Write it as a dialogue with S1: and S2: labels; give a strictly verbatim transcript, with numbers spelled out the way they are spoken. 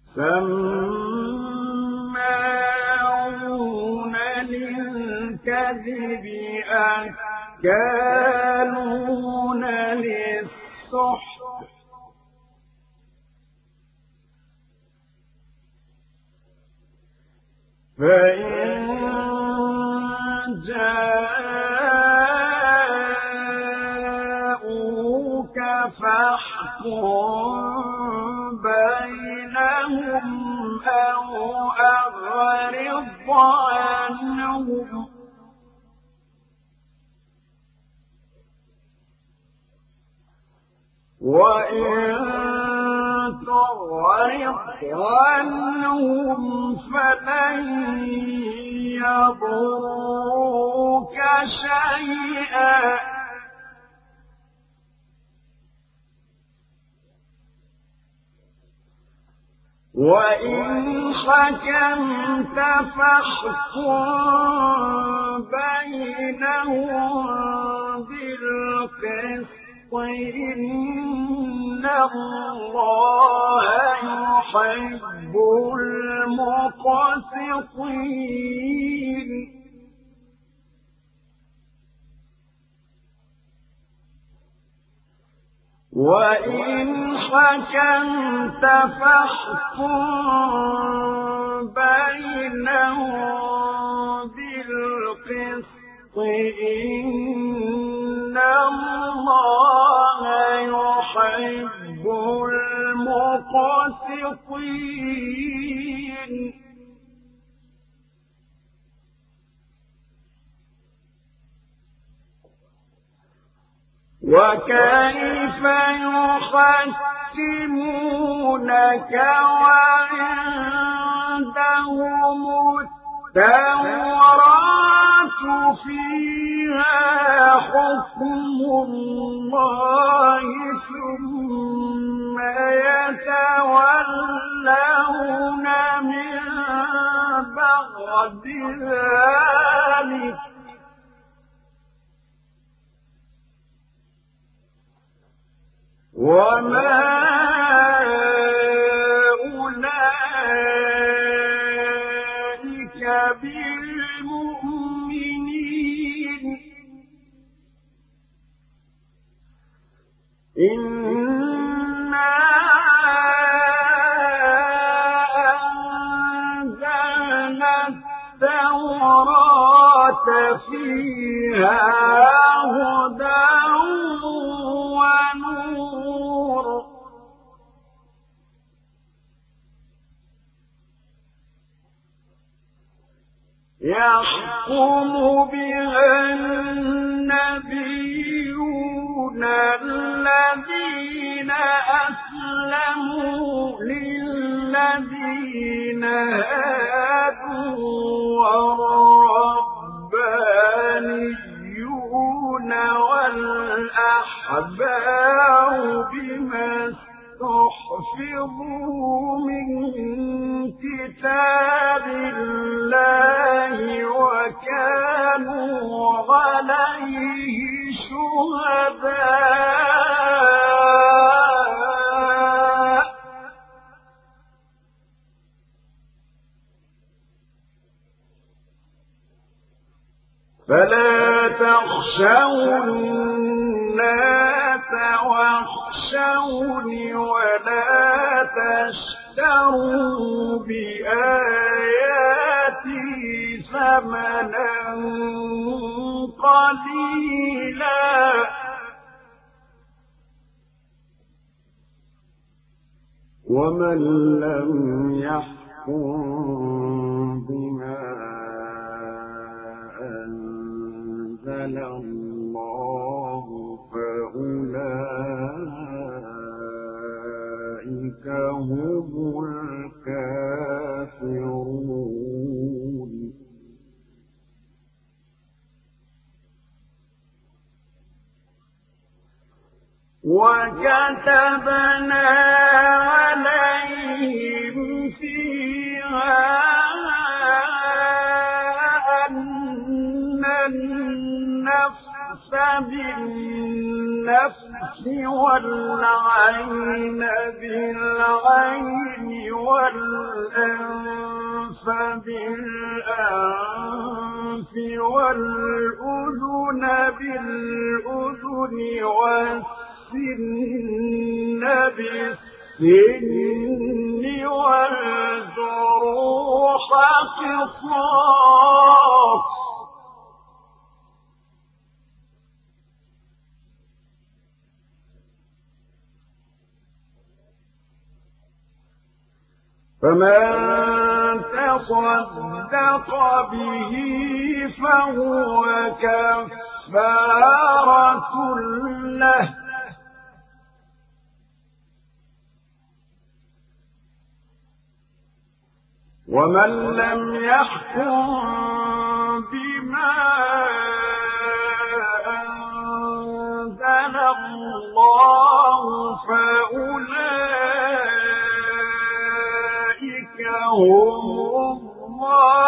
S1: سماعون للكذب أكالون للسحت فإن جاءوك فاحكم بينهم أو أعرض عنهم وإن تعرض عنهم فلن يضروك شيئا وإن حكمت فاحكم بينهم بالقسط إن الله يحب المقسطين وإن حكمت فاحكم بينهم بالقسط إن الله يحب المقسطين وكيف يحكمونك وعندهم التوراة فيها حكم الله ثم يتولون من بعد ذلك وما أولئك بالمؤمنين إنا أنزلنا التوراة فيها هدى ونور يحكم بها النبيون الذين أسلموا للذين هادوا والربانيون والأحبار بما استحفظوا من كتاب الله وكانوا عليه شهداء فلا تخشوا الناس واخشوني ولا تشتروا بآياتي ثمنا قليلا ومن لم يحكم بما أنزل الله فأولئك هم الكافرون وكتبنا عليهم فيها أن النفس بالنفس والعين بالعين والأنف بالأنف والأذن بالأذن والسن بالسن والجروح قصاص فمن تصدق به فهو كفارة له ومن لم يحكم بما أنزل الله فأولئك هم الظالمون